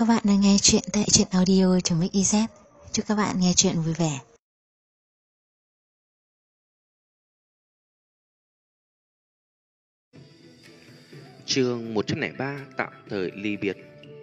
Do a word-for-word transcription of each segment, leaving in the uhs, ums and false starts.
Các bạn đang nghe chuyện tại truyện audio.mixyz. Chúc các bạn nghe chuyện vui vẻ. Chương một trăm lẻ ba tạm thời ly biệt.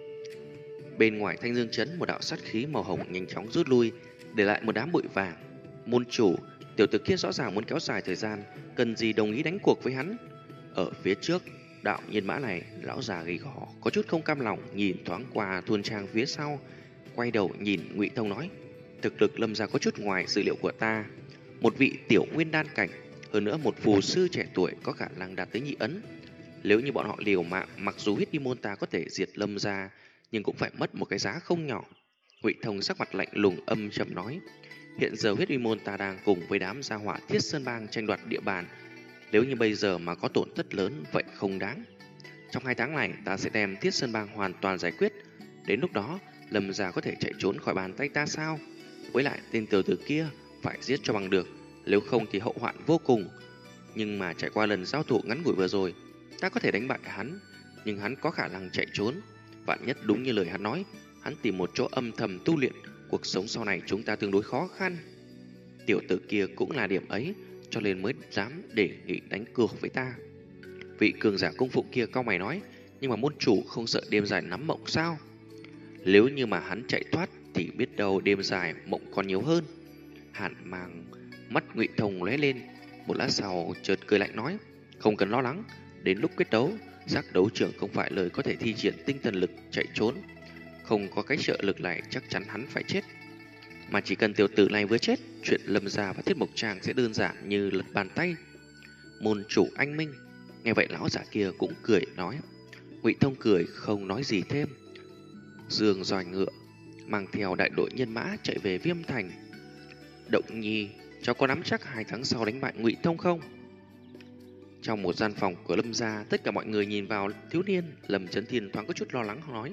Bên ngoài Thanh Dương trấn, một đạo sát khí màu hồng nhanh chóng rút lui, để lại một đám bụi vàng. Môn chủ, tiểu tử kia rõ ràng muốn kéo dài thời gian, cần gì đồng ý đánh cuộc với hắn. Ở phía trước, đạo nhân mã này, lão già gầy gò, có chút không cam lòng, nhìn thoáng qua thôn trang phía sau, quay đầu nhìn Ngụy Thông nói: thực lực Lâm gia có chút ngoài dự liệu của ta, một vị tiểu nguyên đan cảnh, hơn nữa một phù sư trẻ tuổi có khả năng đạt tới nhị ấn. Nếu như bọn họ liều mạng, mặc dù huyết y môn ta có thể diệt Lâm gia, nhưng cũng phải mất một cái giá không nhỏ. Ngụy Thông sắc mặt lạnh lùng âm trầm nói: hiện giờ huyết y môn ta đang cùng với đám gia hỏa Thiết Sơn Bang tranh đoạt địa bàn. Nếu như bây giờ mà có tổn thất lớn, vậy không đáng. Trong hai tháng này, ta sẽ đem Thiết Sơn Bang hoàn toàn giải quyết. Đến lúc đó, Lâm gia có thể chạy trốn khỏi bàn tay ta sao? Với lại tên tiểu tử kia phải giết cho bằng được, nếu không thì hậu hoạn vô cùng. Nhưng mà trải qua lần giao thủ ngắn ngủi vừa rồi, ta có thể đánh bại hắn, nhưng hắn có khả năng chạy trốn. Vạn nhất đúng như lời hắn nói, hắn tìm một chỗ âm thầm tu luyện, cuộc sống sau này chúng ta tương đối khó khăn. Tiểu tử kia cũng là điểm ấy, cho nên mới dám đề nghị đánh cược với ta. Vị cường giả cung phụng kia cau mày nói: nhưng mà môn chủ không sợ đêm dài nắm mộng sao? Nếu như mà hắn chạy thoát thì biết đâu đêm dài mộng còn nhiều hơn. Hàn Mang mắt Ngụy Thông lóe lên, một lát sau chợt cười lạnh nói: không cần lo lắng, đến lúc quyết đấu, giác đấu trưởng không phải lời có thể thi triển tinh thần lực chạy trốn. Không có cái trợ lực này chắc chắn hắn phải chết. Mà chỉ cần tiểu tử này vừa chết, chuyện Lâm gia và Thiết Mộc Trang sẽ đơn giản như lật bàn tay. Môn chủ anh minh. Nghe vậy lão giả kia cũng cười nói. Ngụy Thông cười không nói gì thêm, giương roi ngựa mang theo đại đội nhân mã chạy về Viêm Thành. Động Nhi, cháu có nắm chắc hai tháng sau đánh bại Ngụy Thông không? Trong một gian phòng của Lâm gia, tất cả mọi người nhìn vào thiếu niên. Lâm Chấn Thiên thoáng có chút lo lắng nói: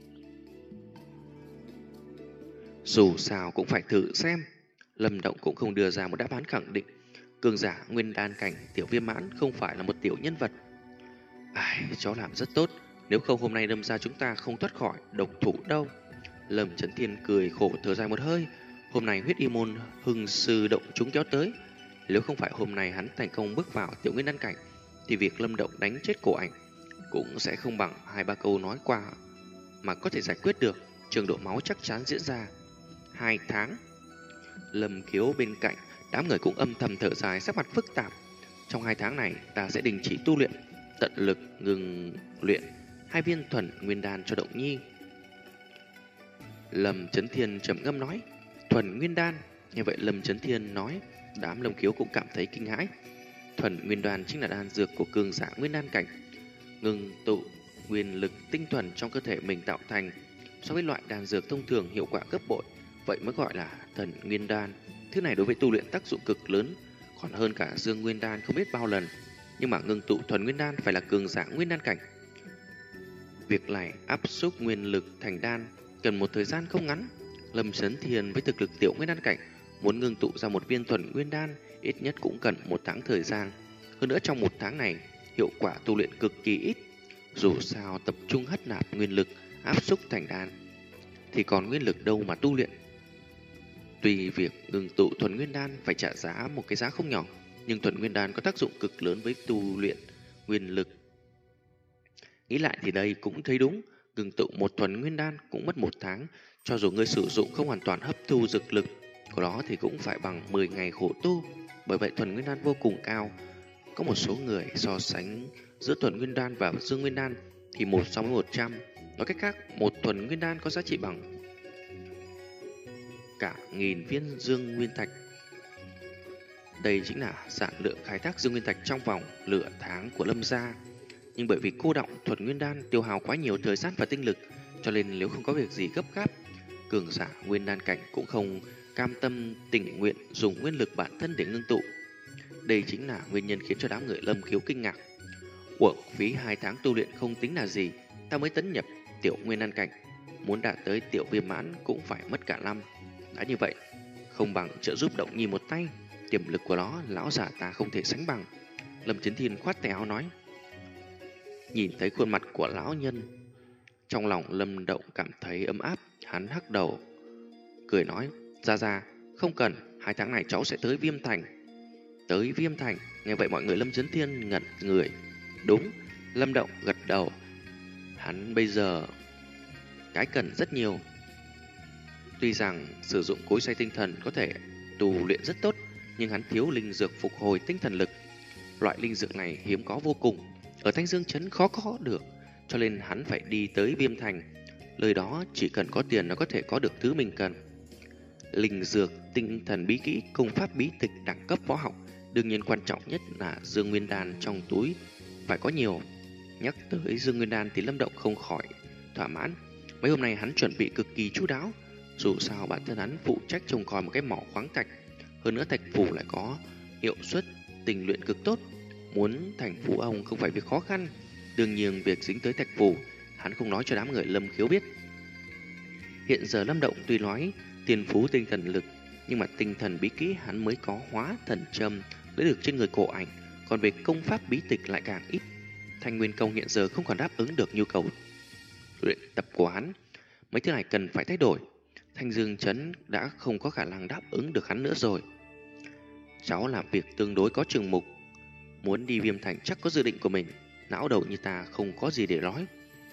dù sao cũng phải thử xem. Lâm Động cũng không đưa ra một đáp án khẳng định. Cường giả nguyên đan cảnh tiểu Viêm mãn không phải là một tiểu nhân vật. Ai, cháu làm rất tốt, nếu không hôm nay Lâm gia chúng ta không thoát khỏi độc thủ đâu. Lâm Chấn Thiên cười khổ thở dài một hơi. Hôm nay huyết y môn hưng sư động chúng kéo tới, nếu không phải hôm nay hắn thành công bước vào tiểu nguyên đan cảnh, thì việc Lâm Động đánh chết cổ ảnh cũng sẽ không bằng hai ba câu nói qua mà có thể giải quyết được. Trường độ máu chắc chắn diễn ra. Hai tháng. Lâm Khiếu bên cạnh, đám người cũng âm thầm thở dài, sắc mặt phức tạp. Trong hai tháng này, ta sẽ đình chỉ tu luyện, tận lực ngừng luyện hai viên thuần nguyên đan cho Động Nhi. Lâm Chấn Thiên trầm ngâm nói: thuần nguyên đan. Nghe vậy Lâm Chấn Thiên nói, đám Lâm Khiếu cũng cảm thấy kinh hãi. Thuần nguyên đan chính là đan dược của cường giả nguyên đan cảnh, ngừng tụ nguyên lực tinh thuần trong cơ thể mình tạo thành. So với loại đan dược thông thường hiệu quả gấp bội, vậy mới gọi là thần nguyên đan. Thứ này đối với tu luyện tác dụng cực lớn, còn hơn cả dương nguyên đan không biết bao lần. Nhưng mà ngưng tụ thuần nguyên đan phải là cường giả nguyên đan cảnh. Việc này áp xúc nguyên lực thành đan cần một thời gian không ngắn. Lâm Chấn Thiên với thực lực tiểu nguyên đan cảnh muốn ngưng tụ ra một viên thuần nguyên đan ít nhất cũng cần một tháng thời gian. Hơn nữa trong một tháng này hiệu quả tu luyện cực kỳ ít. Dù sao tập trung hất nạp nguyên lực áp xúc thành đan thì còn nguyên lực đâu mà tu luyện. Tuy việc ngừng tụ thuần nguyên đan phải trả giá một cái giá không nhỏ, nhưng thuần nguyên đan có tác dụng cực lớn với tu luyện nguyên lực. Nghĩ lại thì đây cũng thấy đúng, ngừng tụ một thuần nguyên đan cũng mất một tháng. Cho dù ngươi sử dụng không hoàn toàn hấp thu dược lực của nó thì cũng phải bằng mười ngày khổ tu. Bởi vậy thuần nguyên đan vô cùng cao. Có một số người so sánh giữa thuần nguyên đan và dương nguyên đan thì một so với một trăm. Nói cách khác, một thuần nguyên đan có giá trị bằng cả nghìn viên dương nguyên thạch. Đây chính là sản lượng khai thác dương nguyên thạch trong vòng nửa tháng của Lâm gia. Nhưng bởi vì cô đọng thuần nguyên đan tiêu hao quá nhiều thời gian và tinh lực, cho nên nếu không có việc gì gấp gáp, cường giả nguyên đan cảnh cũng không cam tâm tình nguyện dùng nguyên lực bản thân để ngưng tụ. Đây chính là nguyên nhân khiến cho đám người Lâm Khiếu kinh ngạc. Uổng phí hai tháng tu luyện không tính là gì, ta mới tấn nhập tiểu nguyên đan cảnh, muốn đạt tới tiểu viêm mãn cũng phải mất cả năm. Đã như vậy, không bằng trợ giúp Động Nhi một tay, tiềm lực của nó lão giả ta không thể sánh bằng. Lâm Chấn Thiên khoát tay áo nói. Nhìn thấy khuôn mặt của lão nhân Trong lòng Lâm Động cảm thấy ấm áp, hắn hắc đầu, cười nói, ra ra, không cần, hai tháng này cháu sẽ tới Viêm Thành. Tới Viêm Thành, nghe vậy mọi người Lâm Chấn Thiên ngẩn người. Đúng, Lâm Động gật đầu. Hắn bây giờ cái cần rất nhiều. Tuy rằng sử dụng cối xay tinh thần có thể tu luyện rất tốt, nhưng hắn thiếu linh dược phục hồi tinh thần lực. Loại linh dược này hiếm có vô cùng, ở Thanh Dương Trấn khó có được, cho nên hắn phải đi tới Viêm Thành. Lời đó chỉ cần có tiền nó có thể có được thứ mình cần. Linh dược, tinh thần bí kỹ, công pháp bí tịch đẳng cấp võ học, đương nhiên quan trọng nhất là Dương Nguyên Đan trong túi phải có nhiều. Nhắc tới Dương Nguyên Đan thì Lâm Động không khỏi thỏa mãn. Mấy hôm nay hắn chuẩn bị cực kỳ chu đáo. Dù sao bản thân hắn phụ trách trông coi một cái mỏ khoáng thạch, hơn nữa thạch phủ lại có hiệu suất tình luyện cực tốt. Muốn thành phú ông không phải việc khó khăn. Đương nhiên việc dính tới thạch phủ hắn không nói cho đám người Lâm Khiếu biết. Hiện giờ Lâm Động tuy nói tiền phú tinh thần lực, nhưng mà tinh thần bí kỹ hắn mới có hóa thần châm lấy được trên người cổ ảnh, còn về công pháp bí tịch lại càng ít. Thanh Nguyên Công hiện giờ không còn đáp ứng được nhu cầu luyện tập của hắn. Mấy thứ này cần phải thay đổi. Thanh Dương Trấn đã không có khả năng đáp ứng được hắn nữa rồi. Cháu làm việc tương đối có chừng mục, muốn đi Viêm Thành chắc có dự định của mình. Não đầu như ta không có gì để nói.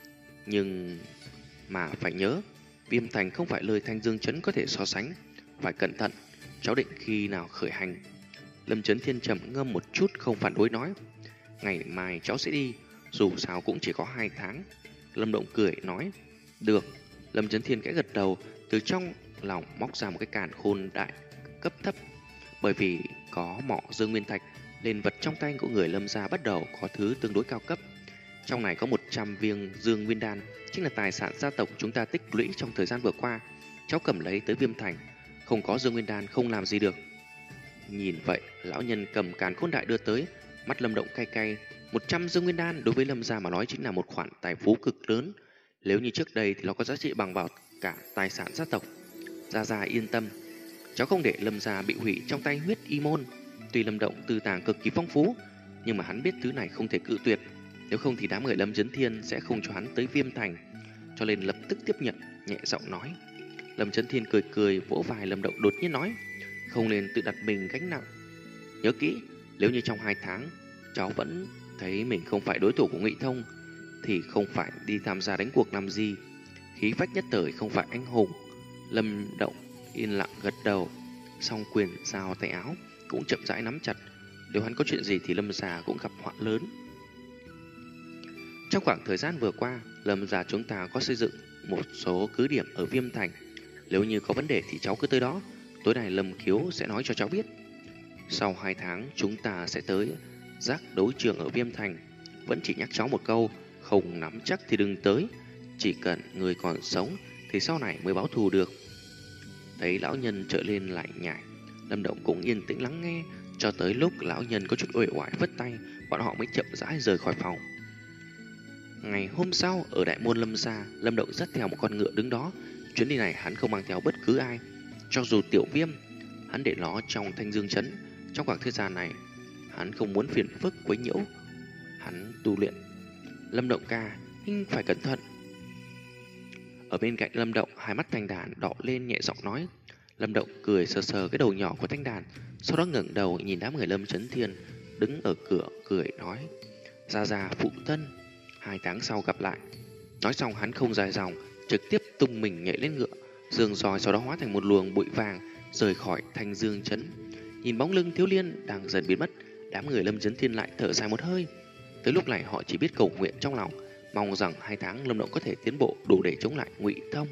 Nhưng mà phải nhớ, Viêm Thành không phải lời Thanh Dương Trấn có thể so sánh. Phải cẩn thận. Cháu định khi nào khởi hành? Lâm Chấn Thiên trầm ngâm một chút không phản đối nói, ngày mai cháu sẽ đi, dù sao cũng chỉ có hai tháng. Lâm Động cười nói, được. Lâm Chấn Thiên kẽ gật đầu, từ trong lòng móc ra một cái càn khôn đại cấp thấp. Bởi vì có mỏ Dương Nguyên Thạch, nên vật trong tay của người Lâm gia bắt đầu có thứ tương đối cao cấp. Trong này có một trăm viên Dương Nguyên Đan, chính là tài sản gia tộc chúng ta tích lũy trong thời gian vừa qua. Cháu cầm lấy tới Viêm Thành, không có Dương Nguyên Đan không làm gì được. Nhìn vậy, lão nhân cầm càn khôn đại đưa tới, mắt Lâm Động cay cay. Một trăm Dương Nguyên Đan đối với Lâm gia mà nói chính là một khoản tài phú cực lớn. Nếu như trước đây thì nó có giá trị bằng vào cả tài sản gia tộc. Gia Gia yên tâm, cháu không để Lâm gia bị hủy trong tay huyết y môn. Tuy Lâm Động tư tàng cực kỳ phong phú, nhưng mà hắn biết thứ này không thể cự tuyệt. Nếu không thì đám người Lâm Chấn Thiên sẽ không cho hắn tới Viêm Thành, cho nên lập tức tiếp nhận, nhẹ giọng nói. Lâm Chấn Thiên cười cười vỗ vai Lâm Động, đột nhiên nói, không nên tự đặt mình gánh nặng. Nhớ kỹ, nếu như trong hai tháng cháu vẫn thấy mình không phải đối thủ của Ngụy Thông, thì không phải đi tham gia đánh cuộc làm gì. Khí phách nhất thời không phải anh hùng. Lâm Động yên lặng gật đầu, song quyền giao tay áo cũng chậm rãi nắm chặt. Nếu hắn có chuyện gì thì Lâm gia cũng gặp họa lớn. Trong khoảng thời gian vừa qua, Lâm gia chúng ta có xây dựng một số cứ điểm ở Viêm Thành. Nếu như có vấn đề thì cháu cứ tới đó. Tối nay Lâm Khiếu sẽ nói cho cháu biết. Sau hai tháng chúng ta sẽ tới giác đấu trường ở Viêm Thành. Vẫn chỉ nhắc cháu một câu, không nắm chắc thì đừng tới. Chỉ cần người còn sống thì sau này mới báo thù được. Thấy lão nhân trở lên lại nhảy, Lâm Động cũng yên tĩnh lắng nghe, cho tới lúc lão nhân có chút uể oải vất tay, bọn họ mới chậm rãi rời khỏi phòng. Ngày hôm sau, ở đại môn Lâm gia, Lâm Động dắt theo một con ngựa đứng đó. Chuyến đi này hắn không mang theo bất cứ ai, cho dù Tiểu Viêm, hắn để nó trong Thanh Dương Trấn. Trong khoảng thời gian này, hắn không muốn phiền phức quấy nhiễu hắn tu luyện. Lâm Động ca, huynh phải cẩn thận. Ở bên cạnh Lâm Động, hai mắt Thanh Đàn đỏ lên nhẹ giọng nói. Lâm Động cười sờ sờ cái đầu nhỏ của Thanh Đàn, sau đó ngẩng đầu nhìn đám người Lâm Chấn Thiên đứng ở cửa cười nói, Gia Gia phụ thân, hai tháng sau gặp lại. Nói xong hắn không dài dòng, trực tiếp tung mình nhảy lên ngựa, giương roi sau đó hóa thành một luồng bụi vàng rời khỏi Thanh Dương Trấn. Nhìn bóng lưng Thiếu Liên đang dần biến mất, đám người Lâm Chấn Thiên lại thở dài một hơi. Tới lúc này họ chỉ biết cầu nguyện trong lòng, mong rằng hai tháng Lâm Động có thể tiến bộ đủ để chống lại Ngụy Thông.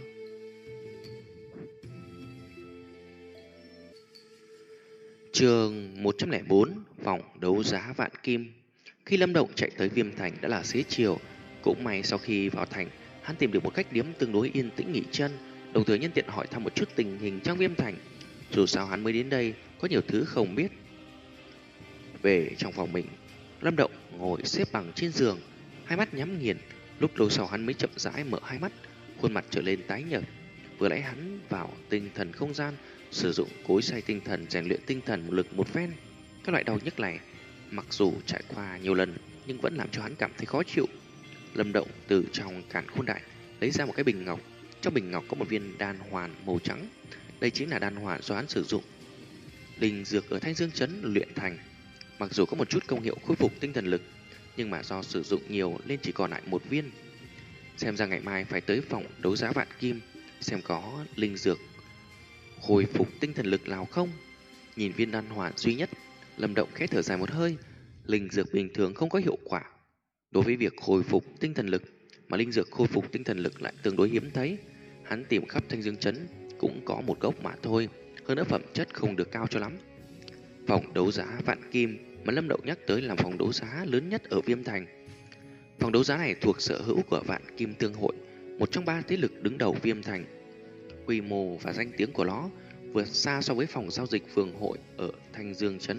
Chương một trăm lẻ bốn, vòng đấu giá vạn kim. Khi Lâm Động chạy tới Viêm Thành đã là xế chiều. Cũng may sau khi vào thành, hắn tìm được một cách điếm tương đối yên tĩnh nghỉ chân, đồng thời nhân tiện hỏi thăm một chút tình hình trong Viêm Thành. Dù sao hắn mới đến đây, có nhiều thứ không biết. Về trong phòng mình, Lâm Động ngồi xếp bằng trên giường, hai mắt nhắm nghiền. Lúc lâu sau hắn mới chậm rãi mở hai mắt, khuôn mặt trở lên tái nhợt. Vừa nãy hắn vào tinh thần không gian, sử dụng cối xay tinh thần rèn luyện tinh thần một lực một phen. Các loại đau nhức này mặc dù trải qua nhiều lần nhưng vẫn làm cho hắn cảm thấy khó chịu. Lâm Động từ trong càn khôn đại lấy ra một cái bình ngọc. Trong bình ngọc có một viên đan hoàn màu trắng. Đây chính là đan hoàn do hắn sử dụng linh dược ở Thanh Dương Trấn luyện thành. Mặc dù có một chút công hiệu khôi phục tinh thần lực, nhưng mà do sử dụng nhiều nên chỉ còn lại một viên. Xem ra ngày mai phải tới phòng đấu giá vạn kim, xem có linh dược hồi phục tinh thần lực nào không. Nhìn viên đan hoàn duy nhất, Lâm Động khẽ thở dài một hơi. Linh dược bình thường không có hiệu quả đối với việc hồi phục tinh thần lực, mà linh dược khôi phục tinh thần lực lại tương đối hiếm thấy. Hắn tìm khắp Thanh Dương Trấn cũng có một gốc mà thôi, hơn nữa phẩm chất không được cao cho lắm. Phòng đấu giá vạn kim mà Lâm Động nhắc tới là phòng đấu giá lớn nhất ở Viêm Thành. Phòng đấu giá này thuộc sở hữu của Vạn Kim Thương Hội, một trong ba thế lực đứng đầu Viêm Thành. Quy mô và danh tiếng của nó vượt xa so với phòng giao dịch phường hội ở Thanh Dương Trấn.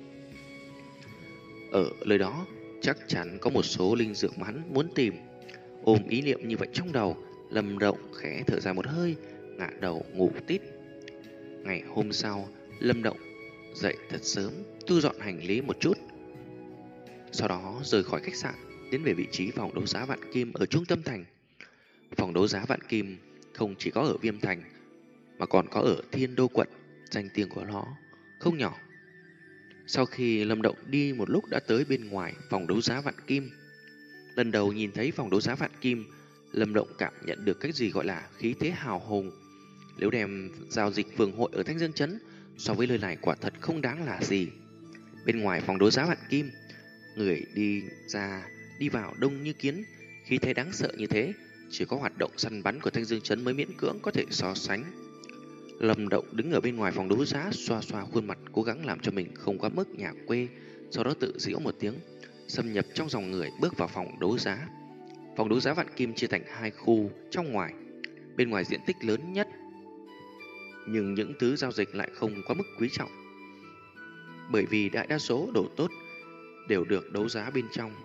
Ở nơi đó chắc chắn có một số linh dược mà hắn muốn tìm. Ôm ý niệm như vậy trong đầu, Lâm Động khẽ thở dài một hơi, ngả đầu ngủ tít. Ngày hôm sau, Lâm Động dậy thật sớm, thu dọn hành lý một chút, sau đó rời khỏi khách sạn, đến về vị trí phòng đấu giá Vạn Kim ở trung tâm thành. Phòng đấu giá Vạn Kim không chỉ có ở Viêm Thành mà còn có ở Thiên Đô quận, danh tiếng của nó không nhỏ. Sau khi Lâm Động đi một lúc đã tới bên ngoài phòng đấu giá Vạn Kim. Lần đầu nhìn thấy phòng đấu giá Vạn Kim, Lâm Động cảm nhận được cái gì gọi là khí thế hào hùng. Nếu đem giao dịch phường hội ở Thanh Dương Trấn so với nơi này quả thật không đáng là gì. Bên ngoài phòng đấu giá Vạn Kim, người đi ra đi vào đông như kiến, khí thế đáng sợ như thế, chỉ có hoạt động săn bắn của Thanh Dương Trấn mới miễn cưỡng có thể so sánh. Lâm Động đứng ở bên ngoài phòng đấu giá, xoa xoa khuôn mặt, cố gắng làm cho mình không quá mức nhà quê, sau đó tự giễu một tiếng, xâm nhập trong dòng người bước vào phòng đấu giá. Phòng đấu giá Vạn Kim chia thành hai khu trong ngoài. Bên ngoài diện tích lớn nhất, nhưng những thứ giao dịch lại không quá mức quý trọng, bởi vì đại đa số đồ tốt đều được đấu giá bên trong.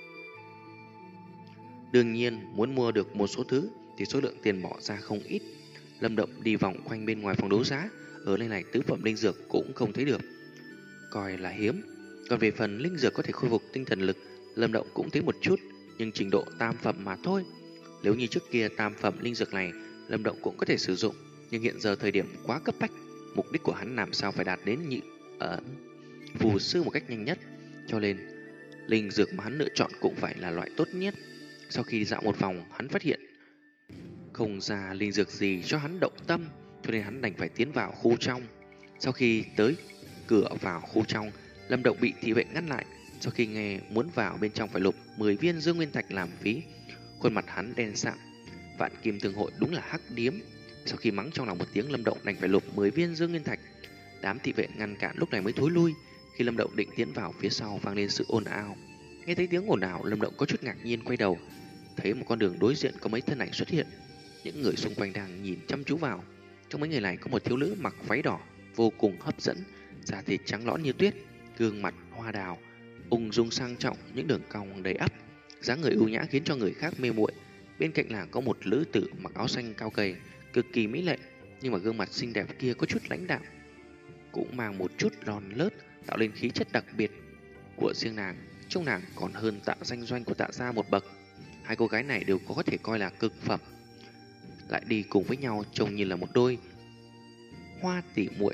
Đương nhiên, muốn mua được một số thứ thì số lượng tiền bỏ ra không ít. Lâm Động đi vòng quanh bên ngoài phòng đấu giá, ở nơi này tứ phẩm linh dược cũng không thấy được, coi là hiếm. Còn về phần linh dược có thể khôi phục tinh thần lực, Lâm Động cũng thấy một chút, nhưng trình độ tam phẩm mà thôi. Nếu như trước kia tam phẩm linh dược này Lâm Động cũng có thể sử dụng, nhưng hiện giờ thời điểm quá cấp bách, mục đích của hắn làm sao phải đạt đến nhị ẩn phù sư một cách nhanh nhất, cho nên linh dược mà hắn lựa chọn cũng phải là loại tốt nhất. Sau khi dạo một vòng, hắn phát hiện không ra linh dược gì cho hắn động tâm, cho nên hắn đành phải tiến vào khu trong. Sau khi tới cửa vào khu trong, Lâm Động bị thị vệ ngăn lại. Sau khi nghe muốn vào bên trong phải nộp mười viên dương nguyên thạch làm phí, khuôn mặt hắn đen sạm. Vạn Kim Thương Hội đúng là hắc điếm. Sau khi mắng trong lòng một tiếng, Lâm Động đành phải nộp mười viên dương nguyên thạch. Đám thị vệ ngăn cản lúc này mới thối lui. Khi Lâm Động định tiến vào, phía sau vang lên sự ồn ào. Nghe thấy tiếng ồn ào, Lâm Động có chút ngạc nhiên quay đầu, thấy một con đường đối diện có mấy thân ảnh xuất hiện. Những người xung quanh đang nhìn chăm chú vào. Trong mấy người này có một thiếu nữ mặc váy đỏ vô cùng hấp dẫn, da thịt trắng nõn như tuyết, gương mặt hoa đào, ung dung sang trọng, những đường cong đầy ắp, dáng người ưu nhã khiến cho người khác mê muội. Bên cạnh là có một nữ tử mặc áo xanh cao gầy, cực kỳ mỹ lệ, nhưng mà gương mặt xinh đẹp kia có chút lãnh đạm, cũng mang một chút lòn lớt, tạo lên khí chất đặc biệt của riêng nàng. Trông nàng còn hơn Tạ Danh Doanh của Tạ gia một bậc. Hai cô gái này đều có thể coi là cực phẩm, lại đi cùng với nhau trông như là một đôi hoa tỉ muội.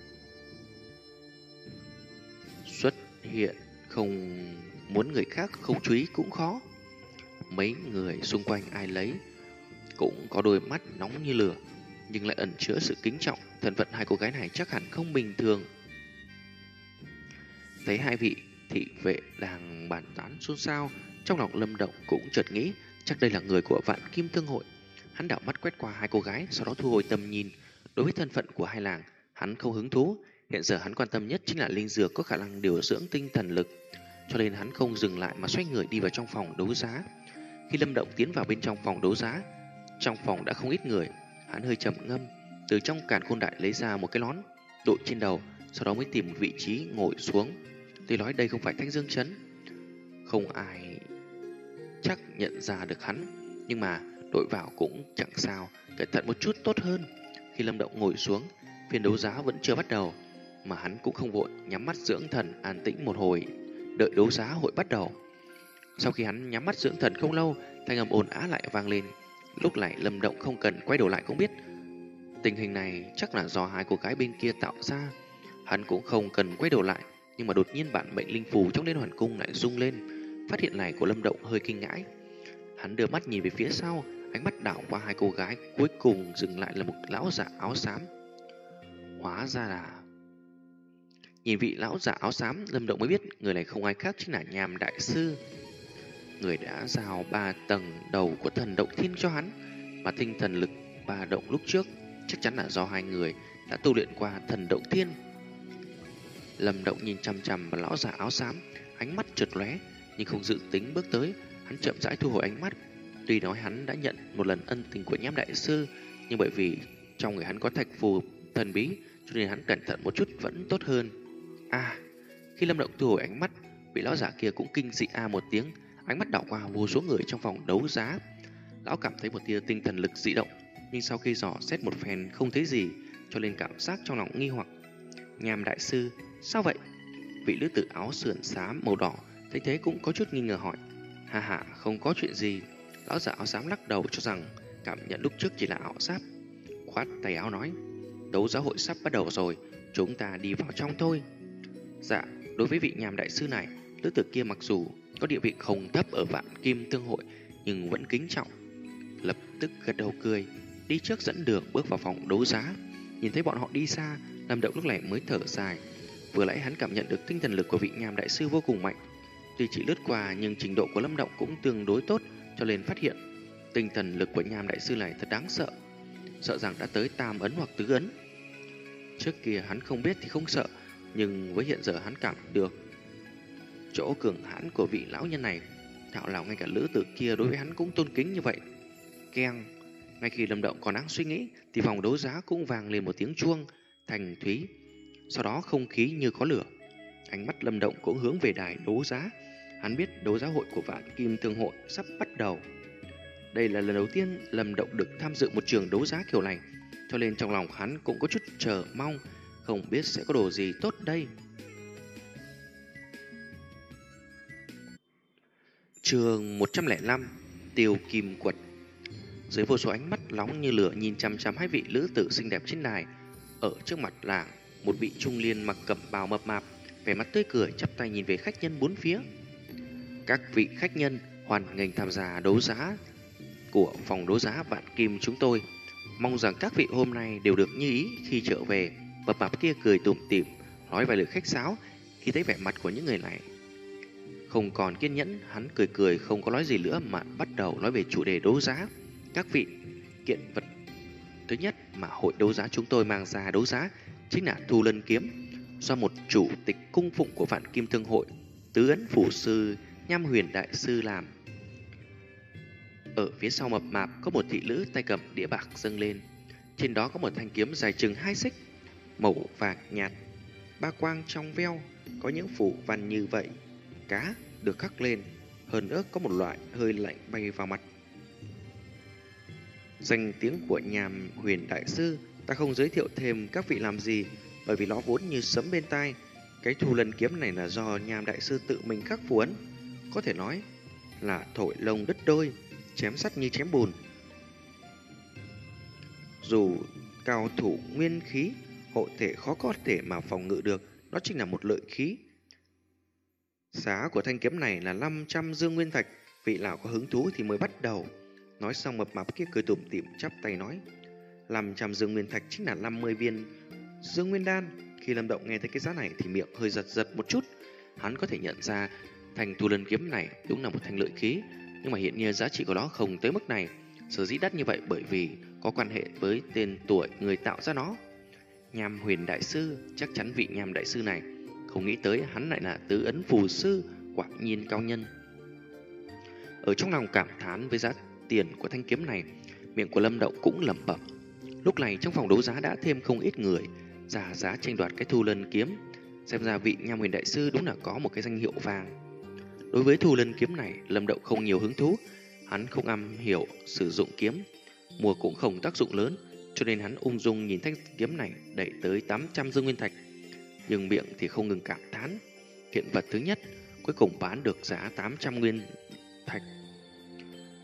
Xuất hiện không muốn người khác không chú ý cũng khó. Mấy người xung quanh ai lấy cũng có đôi mắt nóng như lửa, nhưng lại ẩn chứa sự kính trọng. Thân phận hai cô gái này chắc hẳn không bình thường. Thấy hai vị thị vệ đang bàn tán xôn xao, trong lòng Lâm Động cũng chợt nghĩ chắc đây là người của Vạn Kim Thương Hội. Hắn đảo mắt quét qua hai cô gái, sau đó thu hồi tầm nhìn. Đối với thân phận của hai làng, hắn không hứng thú. Hiện giờ hắn quan tâm nhất chính là linh dược có khả năng điều dưỡng tinh thần lực, cho nên hắn không dừng lại mà xoay người đi vào trong phòng đấu giá. Khi Lâm Động tiến vào bên trong phòng đấu giá, trong phòng đã không ít người. Hắn hơi trầm ngâm, từ trong càn khôn đại lấy ra một cái nón đội trên đầu, sau đó mới tìm một vị trí ngồi xuống. Tuy nói đây không phải Thanh Dương Trấn, không ai chắc nhận ra được hắn, nhưng mà đội vào cũng chẳng sao, cẩn thận một chút tốt hơn. Khi Lâm Động ngồi xuống, phiên đấu giá vẫn chưa bắt đầu, mà hắn cũng không vội, nhắm mắt dưỡng thần an tĩnh một hồi, đợi đấu giá hội bắt đầu. Sau khi hắn nhắm mắt dưỡng thần không lâu, thanh âm ồn ào lại vang lên. Lúc này Lâm Động không cần quay đầu lại cũng biết tình hình này chắc là do hai cô gái bên kia tạo ra. Hắn cũng không cần quay đầu lại, nhưng mà đột nhiên bản mệnh linh phù trong Liên Hoàn Cung lại rung lên. Phát hiện này của Lâm Động hơi kinh ngãi. Hắn đưa mắt nhìn về phía sau, ánh mắt đảo qua hai cô gái, cuối cùng dừng lại là một lão giả áo xám. Hóa ra là... Nhìn vị lão giả áo xám, Lâm Động mới biết người này không ai khác chính là Nham Đại Sư. Người đã giao ba tầng đầu của thần động thiên cho hắn, mà tinh thần lực ba động lúc trước chắc chắn là do hai người đã tu luyện qua thần động thiên. Lâm Động nhìn chằm chằm vào lão giả áo xám, ánh mắt chợt lóe, nhưng không dự tính bước tới. Hắn chậm rãi thu hồi ánh mắt. Tuy nói hắn đã nhận một lần ân tình của Nham Đại Sư, nhưng bởi vì trong người hắn có thạch phù thần bí, cho nên hắn cẩn thận một chút vẫn tốt hơn. À, khi Lâm Động thu hồi ánh mắt, vị lão giả kia cũng kinh dị a một tiếng, ánh mắt đảo qua vô số người trong phòng đấu giá. Lão cảm thấy một tia tinh thần lực dị động, nhưng sau khi dò xét một phen không thấy gì, cho nên cảm giác trong lòng nghi hoặc. Nham Đại Sư, sao vậy? Vị nữ tử áo sườn xám màu đỏ thấy thế cũng có chút nghi ngờ hỏi. Hà hà, không có chuyện gì. Lão giả áo xám lắc đầu cho rằng cảm nhận lúc trước chỉ là ảo giác, khoát tay áo nói, đấu giá hội sắp bắt đầu rồi, chúng ta đi vào trong thôi. Dạ, đối với vị Nham Đại Sư này, nữ tử kia mặc dù có địa vị không thấp ở Vạn Kim Tương Hội, nhưng vẫn kính trọng. Lập tức gật đầu cười, đi trước dẫn đường bước vào phòng đấu giá. Nhìn thấy bọn họ đi xa, Lâm Động lúc này mới thở dài. Vừa nãy hắn cảm nhận được tinh thần lực của vị Nham Đại Sư vô cùng mạnh. Tuy chỉ lướt qua nhưng trình độ của Lâm Động cũng tương đối tốt, cho nên phát hiện tinh thần lực của Nham Đại Sư này thật đáng sợ. Sợ rằng đã tới tam ấn hoặc tứ ấn. Trước kia hắn không biết thì không sợ, nhưng với hiện giờ hắn cảm được chỗ cường hãn của vị lão nhân này. Thảo nào ngay cả lữ tử kia đối với hắn cũng tôn kính như vậy. Keng. Ngay khi Lâm Động còn đang suy nghĩ thì phòng đấu giá cũng vang lên một tiếng chuông thành thúy. Sau đó không khí như có lửa. Ánh mắt Lâm Động cũng hướng về đài đấu giá. Hắn biết đấu giá hội của Vạn Kim Thương Hội sắp bắt đầu. Đây là lần đầu tiên Lâm Động được tham dự một trường đấu giá kiểu này, cho nên trong lòng hắn cũng có chút chờ mong, không biết sẽ có đồ gì tốt đây. Chương một trăm lẻ năm, Tiêu Kim Quật. Dưới vô số ánh mắt nóng như lửa nhìn chăm chăm hai vị nữ tử xinh đẹp trên đài. Ở trước mặt là một vị trung niên mặc cẩm bào mập mạp, vẻ mặt tươi cười chắp tay nhìn về khách nhân bốn phía. Các vị khách nhân hoan nghênh tham gia đấu giá của phòng đấu giá Vạn Kim chúng tôi. Mong rằng các vị hôm nay đều được như ý khi trở về. Mập mạp kia cười tủm tỉm, nói vài lời khách sáo. Khi thấy vẻ mặt của những người này không còn kiên nhẫn, hắn cười cười không có nói gì nữa mà bắt đầu nói về chủ đề đấu giá. Các vị, kiện vật thứ nhất mà hội đấu giá chúng tôi mang ra đấu giá chính là Thu Lân Kiếm, do một chủ tịch cung phụng của Vạn Kim Thương Hội, Tứ Ấn Phủ Sư Nham Huyền Đại Sư làm. Ở phía sau mập mạp có một thị nữ tay cầm đĩa bạc dâng lên, trên đó có một thanh kiếm dài chừng hai xích, màu vàng nhạt, ba quang trong veo, có những phủ văn như vậy, cá được khắc lên, hơn nữa có một loại hơi lạnh bay vào mặt. Danh tiếng của Nham Huyền Đại Sư ta không giới thiệu thêm các vị làm gì, bởi vì nó vốn như sấm bên tai. Cái Thu Lân Kiếm này là do Nham Đại Sư tự mình khắc phù ấn, có thể nói là thổi lông đứt đôi, chém sắt như chém bùn. Dù cao thủ nguyên khí, hộ thể khó có thể mà phòng ngự được, nó chính là một lợi khí. Giá của thanh kiếm này là năm trăm dương nguyên thạch, vị nào có hứng thú thì mới bắt đầu. Nói xong mập mạp kia cười tủm tỉm chắp tay nói, năm trăm dương nguyên thạch chính là năm mươi viên dương nguyên đan. Khi Lâm Động nghe thấy cái giá này thì miệng hơi giật giật một chút. Hắn có thể nhận ra thanh Thu Lân Kiếm này đúng là một thanh lợi khí, nhưng mà hiện nhiên giá trị của nó không tới mức này. Sở dĩ đắt như vậy bởi vì có quan hệ với tên tuổi người tạo ra nó. Nham Huyền Đại Sư, chắc chắn vị Nham Đại Sư này không nghĩ tới hắn lại là Tứ Ấn Phù Sư, quả nhiên cao nhân. Ở trong lòng cảm thán với giá tiền của thanh kiếm này, miệng của Lâm Động cũng lẩm bẩm. Lúc này trong phòng đấu giá đã thêm không ít người ra giá tranh đoạt cái Thu Lân Kiếm. Xem ra vị Nham Huyền Đại Sư đúng là có một cái danh hiệu vàng. Đối với Thu Lân Kiếm này, Lâm Động không nhiều hứng thú. Hắn không am hiểu sử dụng kiếm, mua cũng không tác dụng lớn, cho nên hắn ung dung nhìn thanh kiếm này đẩy tới tám trăm dương nguyên thạch, nhưng miệng thì không ngừng cảm thán. Hiện vật thứ nhất cuối cùng bán được giá tám trăm nguyên thạch.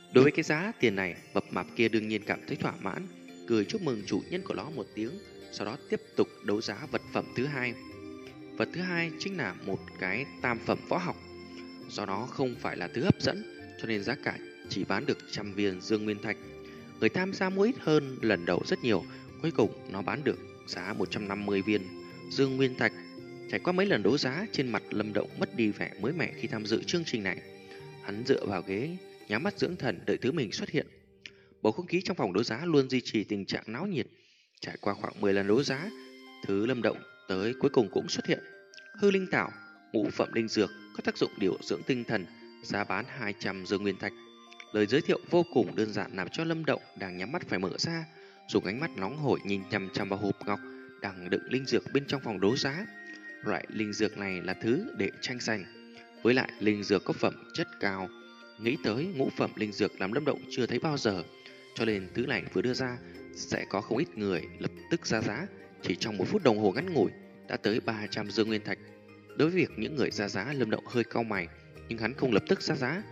Đối với cái giá tiền này, mập mạp kia đương nhiên cảm thấy thỏa mãn, cười chúc mừng chủ nhân của nó một tiếng, sau đó tiếp tục đấu giá vật phẩm thứ hai. Vật thứ hai chính là một cái tam phẩm võ học. Do nó không phải là thứ hấp dẫn, cho nên giá cả chỉ bán được trăm viên dương nguyên thạch. Người tham gia mua ít hơn lần đầu rất nhiều, cuối cùng nó bán được giá một trăm năm mươi viên dương nguyên thạch. Trải qua mấy lần đấu giá, trên mặt Lâm Động mất đi vẻ mới mẻ khi tham dự chương trình này. Hắn dựa vào ghế, nhắm mắt dưỡng thần đợi thứ mình xuất hiện. Bầu không khí trong phòng đấu giá luôn duy trì tình trạng náo nhiệt. Trải qua khoảng mười lần đấu giá, thứ Lâm Động tới cuối cùng cũng xuất hiện. Hư linh thảo, ngũ phẩm linh dược, có tác dụng điều dưỡng tinh thần, giá bán hai trăm dương nguyên thạch. Lời giới thiệu vô cùng đơn giản làm cho Lâm Động đang nhắm mắt phải mở ra, dùng ánh mắt nóng hổi nhìn chằm chằm vào hộp ngọc đang đựng linh dược bên trong phòng đấu giá. Loại linh dược này là thứ để tranh giành, với lại linh dược có phẩm chất cao. Nghĩ tới ngũ phẩm linh dược làm Lâm Động chưa thấy bao giờ, cho nên thứ này vừa đưa ra sẽ có không ít người lập tức ra giá. Chỉ trong một phút đồng hồ ngắn ngủi đã tới ba trăm dương nguyên thạch. Đối với việc những người ra giá, Lâm Động hơi cau mày, nhưng hắn không lập tức ra giá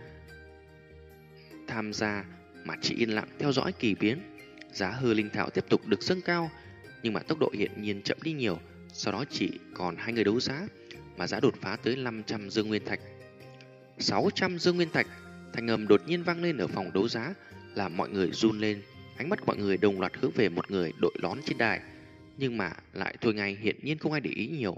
tham gia mà chỉ yên lặng theo dõi kỳ biến. Giá hư linh thảo tiếp tục được dâng cao, nhưng mà tốc độ hiện nhiên chậm đi nhiều. Sau đó chỉ còn hai người đấu giá mà giá đột phá tới năm trăm dương nguyên thạch. sáu trăm dương nguyên thạch. Thanh âm đột nhiên vang lên ở phòng đấu giá, làm mọi người run lên. Ánh mắt mọi người đồng loạt hướng về một người đội nón trên đài, nhưng mà lại thôi ngay, hiển nhiên không ai để ý nhiều.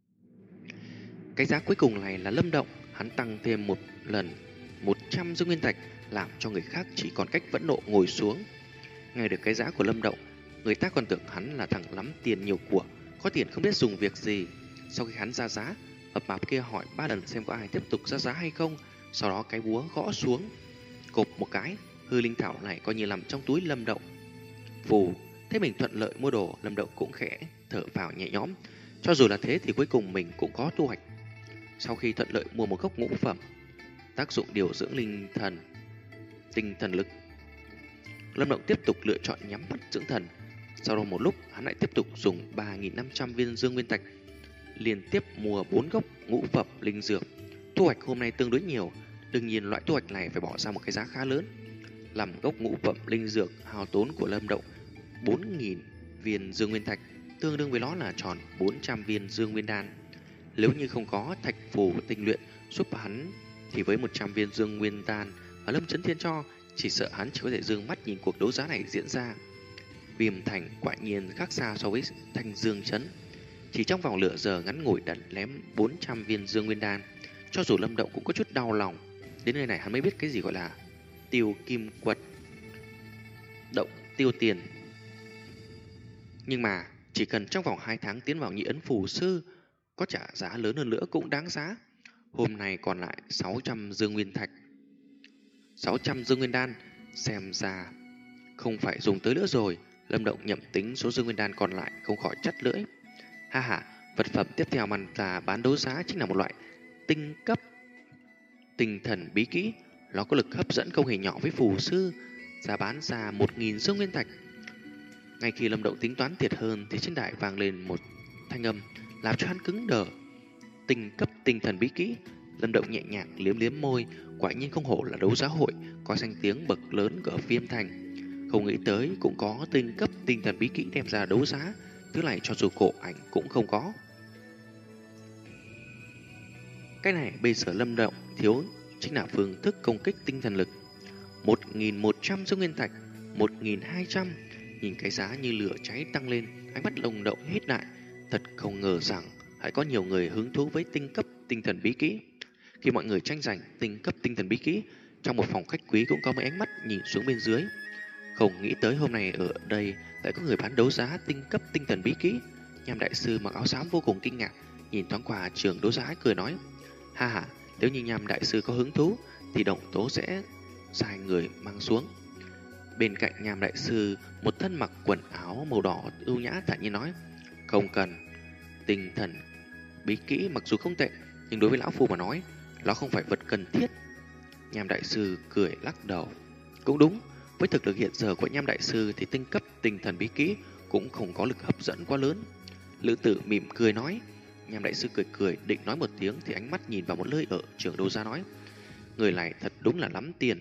Cái giá cuối cùng này là Lâm Động, hắn tăng thêm một lần một trăm dương nguyên thạch, làm cho người khác chỉ còn cách phẫn nộ ngồi xuống. Nghe được cái giá của Lâm Động, người ta còn tưởng hắn là thằng lắm tiền nhiều của, có tiền không biết dùng việc gì. Sau khi hắn ra giá, mập mạp kia hỏi ba lần xem có ai tiếp tục ra giá hay không, sau đó cái búa gõ xuống, cộp một cái, hư linh thảo này coi như nằm trong túi Lâm Động. Phù, thấy mình thuận lợi mua đồ, Lâm Động cũng khẽ thở vào nhẹ nhõm. Cho dù là thế thì cuối cùng mình cũng có thu hoạch. Sau khi thuận lợi mua một gốc ngũ phẩm, tác dụng điều dưỡng linh thần, tinh thần lực, Lâm Động tiếp tục lựa chọn nhắm mắt dưỡng thần. Sau đó một lúc, hắn lại tiếp tục dùng ba nghìn năm trăm viên dương nguyên thạch, liên tiếp mua bốn gốc ngũ phẩm linh dược. Thu hoạch hôm nay tương đối nhiều, đương nhiên loại thu hoạch này phải bỏ ra một cái giá khá lớn. Làm gốc ngũ phẩm linh dược hao tốn của Lâm Động bốn nghìn viên dương nguyên thạch, tương đương với nó là tròn bốn trăm viên dương nguyên đan. Nếu như không có thạch phù tinh luyện giúp hắn thì với một trăm viên dương nguyên đan và Lâm Chấn Thiên cho, chỉ sợ hắn chỉ có thể dương mắt nhìn cuộc đấu giá này diễn ra. Viêm Thành quả nhiên khác xa so với Thanh Dương Trấn. Chỉ trong vòng nửa giờ ngắn ngủi đã lém bốn trăm viên dương nguyên đan. Cho dù Lâm Động cũng có chút đau lòng. Đến nơi này hắn mới biết cái gì gọi là tiêu kim quật động tiêu tiền. Nhưng mà chỉ cần trong vòng hai tháng tiến vào nhị ấn phù sư, có trả giá lớn hơn nữa cũng đáng giá. Hôm nay còn lại sáu trăm dương nguyên thạch, sáu trăm dương nguyên đan, xem ra không phải dùng tới nữa rồi. Lâm Động nhẩm tính số dương nguyên đan còn lại, không khỏi chắt lưỡi. Ha ha, vật phẩm tiếp theo mà là bán đấu giá chính là một loại tinh cấp tinh thần bí kỹ. Nó có lực hấp dẫn không hề nhỏ với phù sư, giá bán ra một nghìn dương nguyên thạch. Ngay khi Lâm Động tính toán thiệt hơn thì trên đài vang lên một thanh âm làm cho hắn cứng đờ. Tinh cấp tinh thần bí kỹ. Lâm Động nhẹ nhàng liếm liếm môi, quả nhiên không hổ là đấu giá hội có danh tiếng bậc lớn ở Viêm Thành. Không nghĩ tới cũng có tinh cấp tinh thần bí kỹ đem ra đấu giá, thứ này cho dù cổ ảnh cũng không có. Cái này bây giờ Lâm Động thiếu chính là phương thức công kích tinh thần lực. Một nghìn một trăm dương nguyên thạch, một nghìn hai trăm. Nhìn cái giá như lửa cháy tăng lên, ánh mắt Lâm Động hết lại. Thật không ngờ rằng lại có nhiều người hứng thú với tinh cấp tinh thần bí kỹ. Khi mọi người tranh giành tinh cấp tinh thần bí kỹ, trong một phòng khách quý cũng có mấy ánh mắt nhìn xuống bên dưới. Không nghĩ tới hôm nay ở đây lại có người bán đấu giá tinh cấp tinh thần bí kỹ. Nham đại sư mặc áo xám vô cùng kinh ngạc, nhìn thoáng qua trường đấu giá cười nói: ha ha, nếu như Nham đại sư có hứng thú thì Động Tố sẽ sai người mang xuống. Bên cạnh Nham đại sư, một thân mặc quần áo màu đỏ ưu nhã thản nhiên nói: không cần. Tinh thần bí kỹ mặc dù không tệ, nhưng đối với lão phu mà nói, nó không phải vật cần thiết. Nham đại sư cười lắc đầu: cũng đúng, với thực lực hiện giờ của Nham đại sư thì tinh cấp tinh thần bí kỹ cũng không có lực hấp dẫn quá lớn. Lữ tử mỉm cười nói. Nham đại sư cười cười định nói một tiếng thì ánh mắt nhìn vào một nơi ở trường đấu giá nói: người này thật đúng là lắm tiền.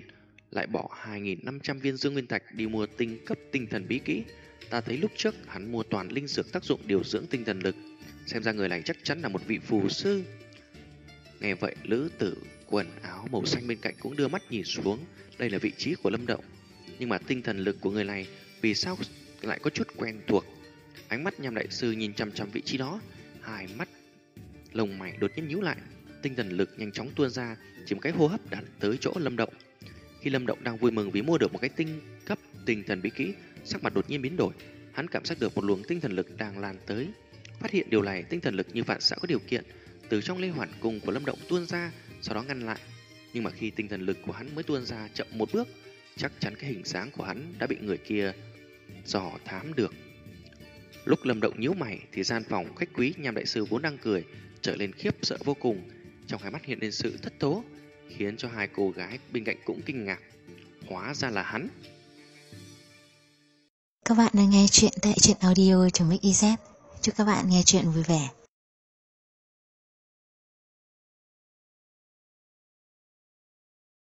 lại bỏ hai nghìn năm trăm viên dương nguyên thạch đi mua tinh cấp tinh thần bí kỹ. Ta thấy lúc trước hắn mua toàn linh dược tác dụng điều dưỡng tinh thần lực, xem ra người này chắc chắn là một vị phù sư. Nghe vậy, lữ tử quần áo màu xanh bên cạnh cũng đưa mắt nhìn xuống. Đây là vị trí của Lâm Động, nhưng mà tinh thần lực của người này vì sao lại có chút quen thuộc. Ánh mắt Nham đại sư nhìn chăm chăm vị trí đó, hai mắt lông mày đột nhiên nhíu lại. Tinh thần lực nhanh chóng tuôn ra, chỉ một cái hô hấp đã tới chỗ Lâm Động. Khi Lâm Động đang vui mừng vì mua được một cái tinh cấp tinh thần bí kỹ, sắc mặt đột nhiên biến đổi. Hắn cảm giác được một luồng tinh thần lực đang lan tới. Phát hiện điều này, tinh thần lực như phản xạ có điều kiện từ trong lê hoàn cung của Lâm Động tuôn ra, sau đó ngăn lại. Nhưng mà khi tinh thần lực của hắn mới tuôn ra chậm một bước, chắc chắn cái hình dáng của hắn đã bị người kia dò thám được. Lúc Lâm Động nhíu mày thì gian phòng khách quý Nham đại sư vốn đang cười trở lên khiếp sợ vô cùng, trong hai mắt hiện lên sự thất thố, khiến cho hai cô gái bên cạnh cũng kinh ngạc. Hóa ra là hắn. Các bạn đang nghe chuyện tại truyện audio.mixyz. Chúc các bạn nghe chuyện vui vẻ.